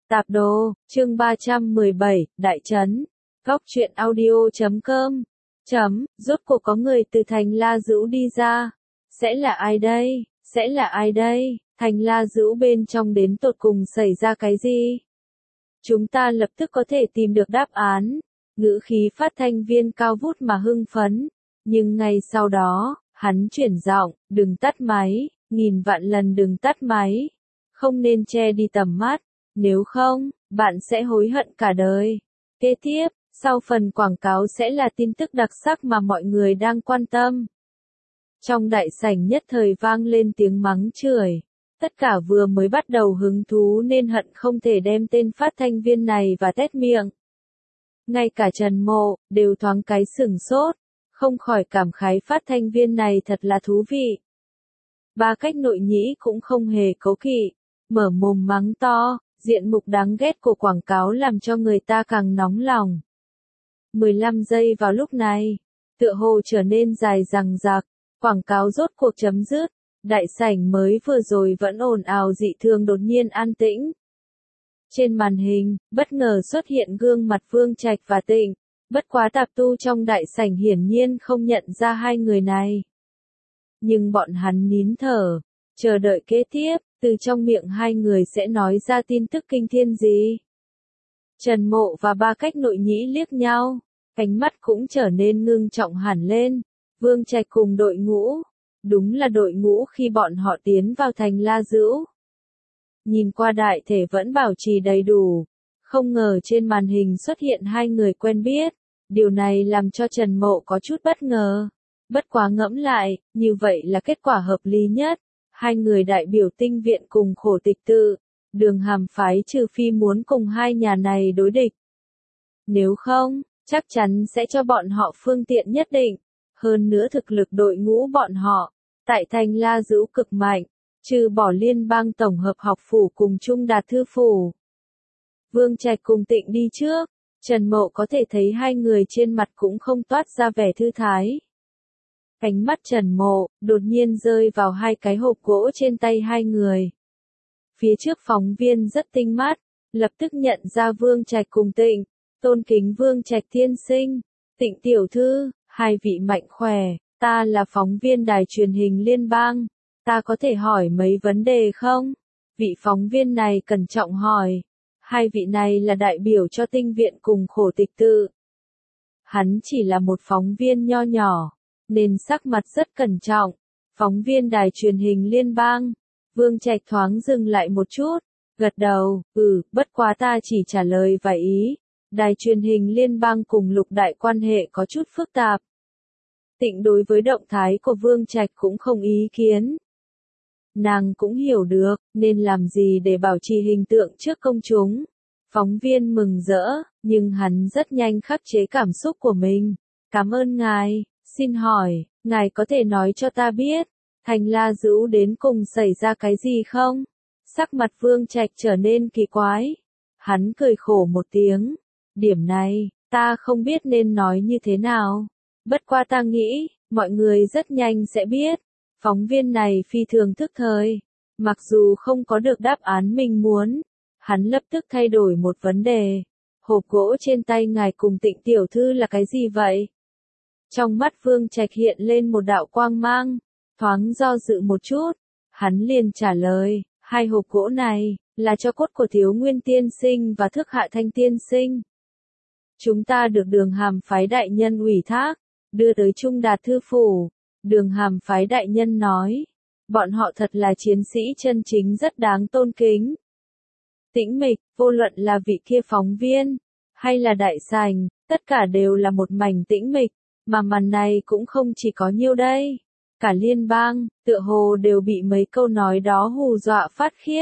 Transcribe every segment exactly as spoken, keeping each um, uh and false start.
Tạp đồ, chương ba trăm mười bảy, Đại Trấn. Góc truyện audio chấm com. Chấm, rốt cuộc có người từ thành La Dữu đi ra. Sẽ là ai đây? Sẽ là ai đây? Thành La Dữu bên trong đến tột cùng xảy ra cái gì? Chúng ta lập tức có thể tìm được đáp án. Ngữ khí phát thanh viên cao vút mà hưng phấn. Nhưng ngay sau đó, hắn chuyển giọng, đừng tắt máy, nghìn vạn lần đừng tắt máy. Không nên che đi tầm mắt. Nếu không, bạn sẽ hối hận cả đời. Kế tiếp, sau phần quảng cáo sẽ là tin tức đặc sắc mà mọi người đang quan tâm. Trong đại sảnh nhất thời vang lên tiếng mắng chửi. Tất cả vừa mới bắt đầu hứng thú nên hận không thể đem tên phát thanh viên này và tét miệng. Ngay cả Trần Mộ, đều thoáng cái sửng sốt, không khỏi cảm khái phát thanh viên này thật là thú vị. Ba Cách Nội Nhĩ cũng không hề cố kỵ, mở mồm mắng to. Diện mục đáng ghét của quảng cáo làm cho người ta càng nóng lòng. mười lăm giây vào lúc này, tựa hồ trở nên dài dằng dặc, quảng cáo rốt cuộc chấm dứt, đại sảnh mới vừa rồi vẫn ồn ào dị thường đột nhiên an tĩnh. Trên màn hình, bất ngờ xuất hiện gương mặt Vương Trạch và Tịnh, bất quá tạp tu trong đại sảnh hiển nhiên không nhận ra hai người này. Nhưng bọn hắn nín thở, chờ đợi kế tiếp. Từ trong miệng hai người sẽ nói ra tin tức kinh thiên gì. Trần Mộ và Ba Cách Nội Nhĩ liếc nhau, ánh mắt cũng trở nên ngưng trọng hẳn lên. Vương Trạch cùng đội ngũ, đúng là đội ngũ khi bọn họ tiến vào thành La Dữu. Nhìn qua đại thể vẫn bảo trì đầy đủ, không ngờ trên màn hình xuất hiện hai người quen biết, điều này làm cho Trần Mộ có chút bất ngờ. Bất quá ngẫm lại, như vậy là kết quả hợp lý nhất. Hai người đại biểu Tinh Viện cùng Khổ Tịch Tự, Đường Hàm phái trừ phi muốn cùng hai nhà này đối địch. Nếu không, chắc chắn sẽ cho bọn họ phương tiện nhất định. Hơn nữa thực lực đội ngũ bọn họ, tại thành La Dữu cực mạnh, trừ bỏ Liên bang tổng hợp học phủ cùng Trung Đạt thư phủ. Vương Trạch cùng Tịnh đi trước, Trần Mộ có thể thấy hai người trên mặt cũng không toát ra vẻ thư thái. Ánh mắt Trần Mộ, đột nhiên rơi vào hai cái hộp gỗ trên tay hai người. Phía trước phóng viên rất tinh mắt, lập tức nhận ra Vương Trạch cùng Tịnh, tôn kính Vương Trạch tiên sinh, Tịnh tiểu thư, hai vị mạnh khỏe, ta là phóng viên đài truyền hình liên bang, ta có thể hỏi mấy vấn đề không? Vị phóng viên này cẩn trọng hỏi, hai vị này là đại biểu cho Tinh Viện cùng Khổ Tịch Tự. Hắn chỉ là một phóng viên nho nhỏ, nên sắc mặt rất cẩn trọng. Phóng viên đài truyền hình liên bang, Vương Trạch thoáng dừng lại một chút, gật đầu, ừ, bất quá ta chỉ trả lời vài ý. Đài truyền hình liên bang cùng Lục Đại quan hệ có chút phức tạp. Tịnh đối với động thái của Vương Trạch cũng không ý kiến. Nàng cũng hiểu được, nên làm gì để bảo trì hình tượng trước công chúng. Phóng viên mừng rỡ, nhưng hắn rất nhanh khắc chế cảm xúc của mình. Cảm ơn ngài. Xin hỏi, ngài có thể nói cho ta biết, thành La Dữu đến cùng xảy ra cái gì không? Sắc mặt Vương Trạch trở nên kỳ quái. Hắn cười khổ một tiếng. Điểm này, ta không biết nên nói như thế nào. Bất qua ta nghĩ, mọi người rất nhanh sẽ biết. Phóng viên này phi thường thức thời. Mặc dù không có được đáp án mình muốn, hắn lập tức thay đổi một vấn đề. Hộp gỗ trên tay ngài cùng Tịnh tiểu thư là cái gì vậy? Trong mắt Vương Trạch hiện lên một đạo quang mang, thoáng do dự một chút, hắn liền trả lời, hai hộp gỗ này, là cho cốt của Thiếu Nguyên tiên sinh và Thức Hạ Thanh tiên sinh. Chúng ta được Đường Hàm phái đại nhân ủy thác, đưa tới Trung Đạt thư phủ. Đường Hàm phái đại nhân nói, bọn họ thật là chiến sĩ chân chính rất đáng tôn kính. Tĩnh mịch, vô luận là vị kia phóng viên, hay là đại sảnh, tất cả đều là một mảnh tĩnh mịch. Mà màn này cũng không chỉ có nhiêu đây. Cả liên bang, tựa hồ đều bị mấy câu nói đó hù dọa phát khiếp.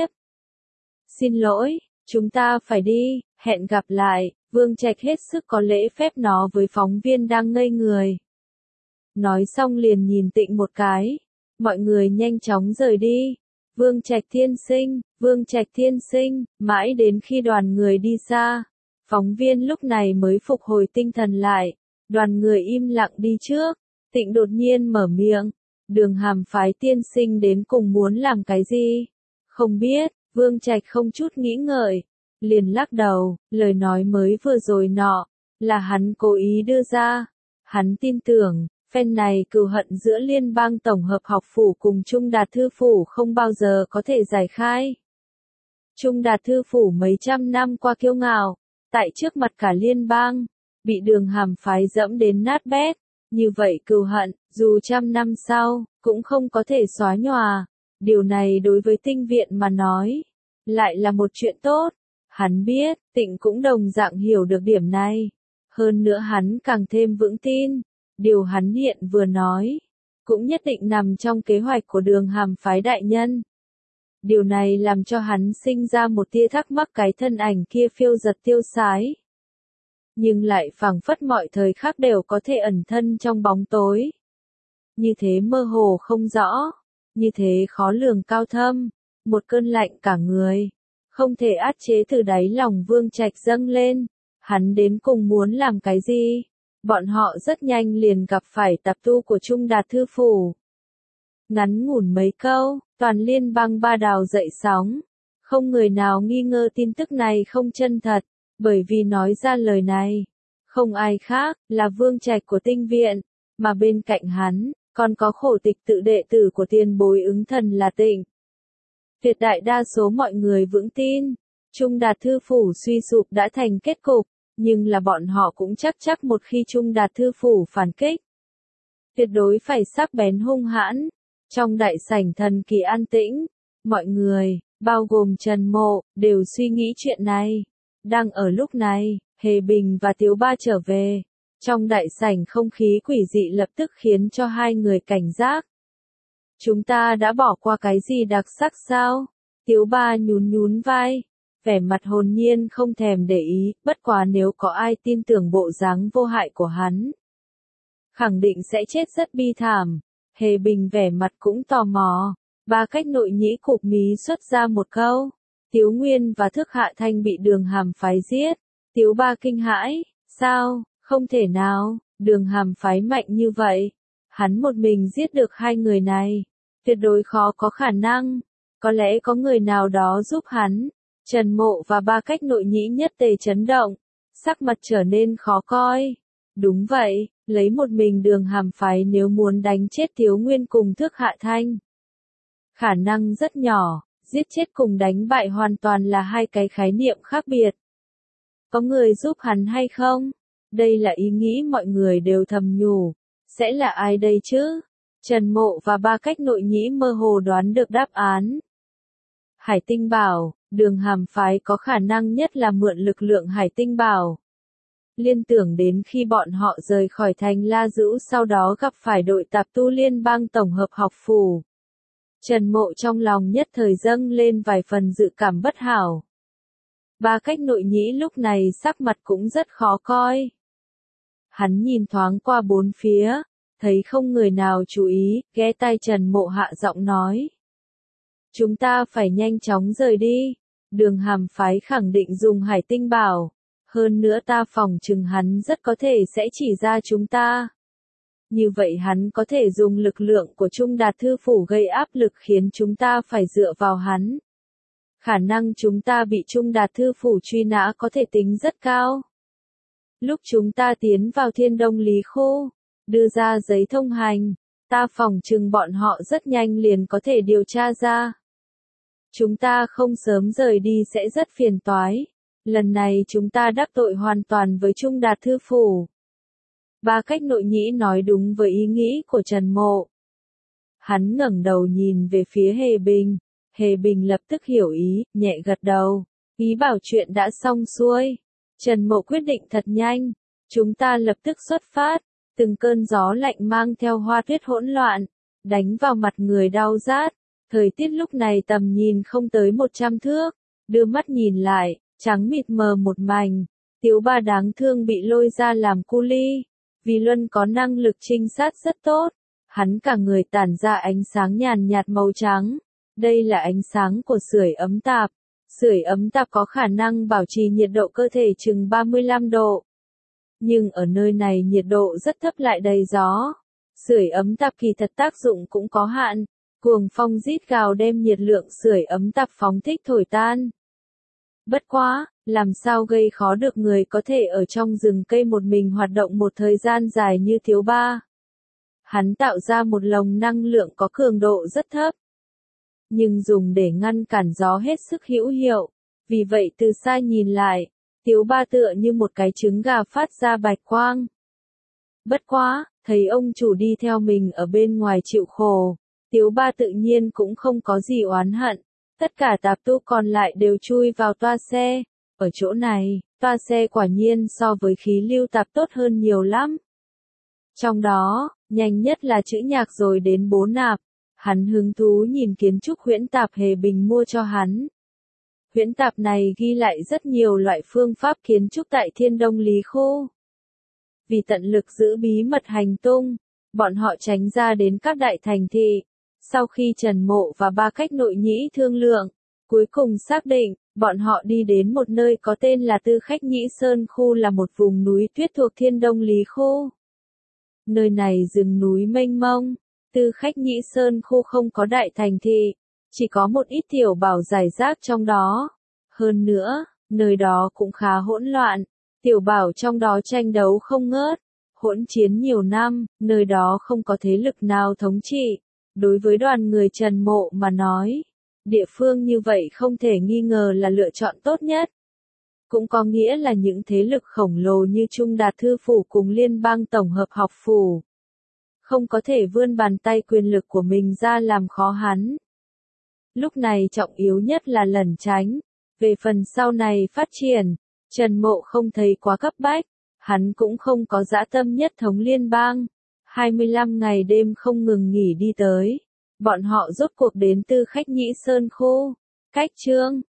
Xin lỗi, chúng ta phải đi, hẹn gặp lại. Vương Trạch hết sức có lễ phép nó với phóng viên đang ngây người. Nói xong liền nhìn Tịnh một cái. Mọi người nhanh chóng rời đi. Vương Trạch tiên sinh, Vương Trạch tiên sinh, mãi đến khi đoàn người đi xa. Phóng viên lúc này mới phục hồi tinh thần lại. Đoàn người im lặng đi trước, Tịnh đột nhiên mở miệng, Đường Hàm phái tiên sinh đến cùng muốn làm cái gì? Không biết, Vương Trạch không chút nghĩ ngợi, liền lắc đầu, lời nói mới vừa rồi nọ, là hắn cố ý đưa ra. Hắn tin tưởng, phen này cừu hận giữa liên bang tổng hợp học phủ cùng Trung Đạt Thư Phủ không bao giờ có thể giải khai. Trung Đạt Thư Phủ mấy trăm năm qua kiêu ngạo, tại trước mặt cả liên bang, bị Đường Hàm phái dẫm đến nát bét, như vậy cừu hận, dù trăm năm sau, cũng không có thể xóa nhòa. Điều này đối với Tinh Viện mà nói, lại là một chuyện tốt. Hắn biết, Tịnh cũng đồng dạng hiểu được điểm này. Hơn nữa hắn càng thêm vững tin, điều hắn hiện vừa nói, cũng nhất định nằm trong kế hoạch của Đường Hàm phái đại nhân. Điều này làm cho hắn sinh ra một tia thắc mắc cái thân ảnh kia phiêu giật tiêu sái. Nhưng lại phảng phất mọi thời khắc đều có thể ẩn thân trong bóng tối. Như thế mơ hồ không rõ, như thế khó lường cao thâm, một cơn lạnh cả người, không thể át chế từ đáy lòng Vương Trạch dâng lên. Hắn đến cùng muốn làm cái gì? Bọn họ rất nhanh liền gặp phải tạp tu của Trung Đạt Thư Phủ. Ngắn ngủn mấy câu, toàn liên bang ba đào dậy sóng. Không người nào nghi ngờ tin tức này không chân thật, bởi vì nói ra lời này, không ai khác, là Vương Trạch của Tinh Viện, mà bên cạnh hắn, còn có khổ tịch tự đệ tử của tiền bối ứng thần là Tịnh. Tuyệt đại đa số mọi người vững tin, Trung Đạt Thư Phủ suy sụp đã thành kết cục, nhưng là bọn họ cũng chắc chắc một khi Trung Đạt Thư Phủ phản kích, tuyệt đối phải sắc bén hung hãn. Trong đại sảnh thần kỳ an tĩnh, mọi người, bao gồm Trần Mộ, đều suy nghĩ chuyện này. Đang ở lúc này, Hề Bình và Tiếu Ba trở về. Trong đại sảnh không khí quỷ dị lập tức khiến cho hai người cảnh giác. Chúng ta đã bỏ qua cái gì đặc sắc sao? Tiếu Ba nhún nhún vai, vẻ mặt hồn nhiên không thèm để ý, bất quá nếu có ai tin tưởng bộ dáng vô hại của hắn, khẳng định sẽ chết rất bi thảm. Hề Bình vẻ mặt cũng tò mò, Ba Cách Nội Nhĩ cụp mí xuất ra một câu. Tiếu Nguyên và Thước Hạ Thanh bị Đường Hàm phái giết. Tiếu Ba kinh hãi, sao, không thể nào, Đường Hàm phái mạnh như vậy. Hắn một mình giết được hai người này, tuyệt đối khó có khả năng, có lẽ có người nào đó giúp hắn. Trần Mộ và Ba Cách Nội Nhĩ nhất tề chấn động, sắc mặt trở nên khó coi. Đúng vậy, lấy một mình Đường Hàm phái nếu muốn đánh chết Tiếu Nguyên cùng Thước Hạ Thanh, khả năng rất nhỏ, giết chết cùng đánh bại hoàn toàn là hai cái khái niệm khác biệt. Có người giúp hắn hay không? Đây là ý nghĩ mọi người đều thầm nhủ. Sẽ là ai đây chứ? Trần Mộ và Ba Cách Nội Nhĩ mơ hồ đoán được đáp án. Hải Tinh Bảo, Đường Hàm phái có khả năng nhất là mượn lực lượng Hải Tinh Bảo. Liên tưởng đến khi bọn họ rời khỏi thành La Dữ sau đó gặp phải đội tạp tu liên bang tổng hợp học phủ. Trần Mộ trong lòng nhất thời dâng lên vài phần dự cảm bất hảo. Ba Cách Nội Nhĩ lúc này sắc mặt cũng rất khó coi. Hắn nhìn thoáng qua bốn phía, thấy không người nào chú ý, ghé tai Trần Mộ hạ giọng nói. Chúng ta phải nhanh chóng rời đi. Đường Hàm phái khẳng định dùng Hải Tinh Bảo. Hơn nữa ta phòng chừng hắn rất có thể sẽ chỉ ra chúng ta. Như vậy hắn có thể dùng lực lượng của Trung Đạt Thư Phủ gây áp lực khiến chúng ta phải dựa vào hắn. Khả năng chúng ta bị Trung Đạt Thư Phủ truy nã có thể tính rất cao. Lúc chúng ta tiến vào Thiên Đông Lý Khu, đưa ra giấy thông hành, ta phòng chừng bọn họ rất nhanh liền có thể điều tra ra. Chúng ta không sớm rời đi sẽ rất phiền toái. Lần này chúng ta đắc tội hoàn toàn với Trung Đạt Thư Phủ. Ba Cách Nội Nhĩ nói đúng với ý nghĩ của Trần Mộ. Hắn ngẩng đầu nhìn về phía Hề Bình. Hề Bình lập tức hiểu ý, nhẹ gật đầu. Ý bảo chuyện đã xong xuôi. Trần Mộ quyết định thật nhanh. Chúng ta lập tức xuất phát. Từng cơn gió lạnh mang theo hoa tuyết hỗn loạn, đánh vào mặt người đau rát. Thời tiết lúc này tầm nhìn không tới một trăm thước. Đưa mắt nhìn lại, trắng mịt mờ một mảnh. Tiếu Ba đáng thương bị lôi ra làm cu li. Vì Luân có năng lực trinh sát rất tốt. Hắn cả người tản ra ánh sáng nhàn nhạt màu trắng. Đây là ánh sáng của sưởi ấm tạp. Sưởi ấm tạp có khả năng bảo trì nhiệt độ cơ thể chừng ba mươi lăm độ. Nhưng ở nơi này nhiệt độ rất thấp lại đầy gió. Sưởi ấm tạp kỳ thật tác dụng cũng có hạn. Cuồng phong rít gào đem nhiệt lượng sưởi ấm tạp phóng thích thổi tan. Bất quá, làm sao gây khó được người có thể ở trong rừng cây một mình hoạt động một thời gian dài như Thiếu Ba. Hắn tạo ra một lồng năng lượng có cường độ rất thấp, nhưng dùng để ngăn cản gió hết sức hữu hiệu. Vì vậy từ xa nhìn lại, Thiếu Ba tựa như một cái trứng gà phát ra bạch quang. Bất quá, thấy ông chủ đi theo mình ở bên ngoài chịu khổ, Thiếu Ba tự nhiên cũng không có gì oán hận. Tất cả tạp tu còn lại đều chui vào toa xe. Ở chỗ này, toa xe quả nhiên so với khí lưu tạp tốt hơn nhiều lắm. Trong đó, nhanh nhất là chữ nhạc rồi đến bố nạp. Hắn hứng thú nhìn kiến trúc huyễn tạp Hề Bình mua cho hắn. Huyễn tạp này ghi lại rất nhiều loại phương pháp kiến trúc tại Thiên Đông Lý Khu. Vì tận lực giữ bí mật hành tung, bọn họ tránh ra đến các đại thành thị. Sau khi Trần Mộ và ba khách nội nhĩ thương lượng, cuối cùng xác định, bọn họ đi đến một nơi có tên là Tư Khách Nhĩ Sơn Khu, là một vùng núi tuyết thuộc Thiên Đông Lý Khu. Nơi này rừng núi mênh mông, Tư Khách Nhĩ Sơn Khu không có đại thành thị, chỉ có một ít tiểu bảo rải rác trong đó. Hơn nữa, nơi đó cũng khá hỗn loạn, tiểu bảo trong đó tranh đấu không ngớt, hỗn chiến nhiều năm, nơi đó không có thế lực nào thống trị. Đối với đoàn người Trần Mộ mà nói, địa phương như vậy không thể nghi ngờ là lựa chọn tốt nhất. Cũng có nghĩa là những thế lực khổng lồ như Trung Đạt Thư Phủ cùng Liên bang Tổng hợp Học Phủ không có thể vươn bàn tay quyền lực của mình ra làm khó hắn. Lúc này trọng yếu nhất là lẩn tránh. Về phần sau này phát triển, Trần Mộ không thấy quá cấp bách, hắn cũng không có dã tâm nhất thống liên bang. hai mươi lăm ngày đêm không ngừng nghỉ đi tới, bọn họ rốt cuộc đến Tư Khách Nhĩ Sơn Khu. Cách chương